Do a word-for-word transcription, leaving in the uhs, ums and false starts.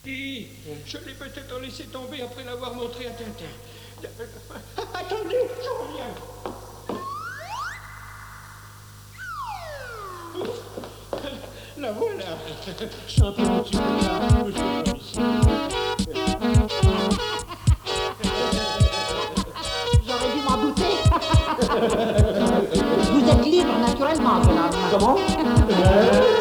petit. Je l'ai peut-être laissé tomber après l'avoir montré à Tintin. Attendez, je reviens. La voilà. Champion du monde, monsieur le policier. J'aurais dû m'en douter. Vous êtes libre, naturellement, jeune homme. Comment?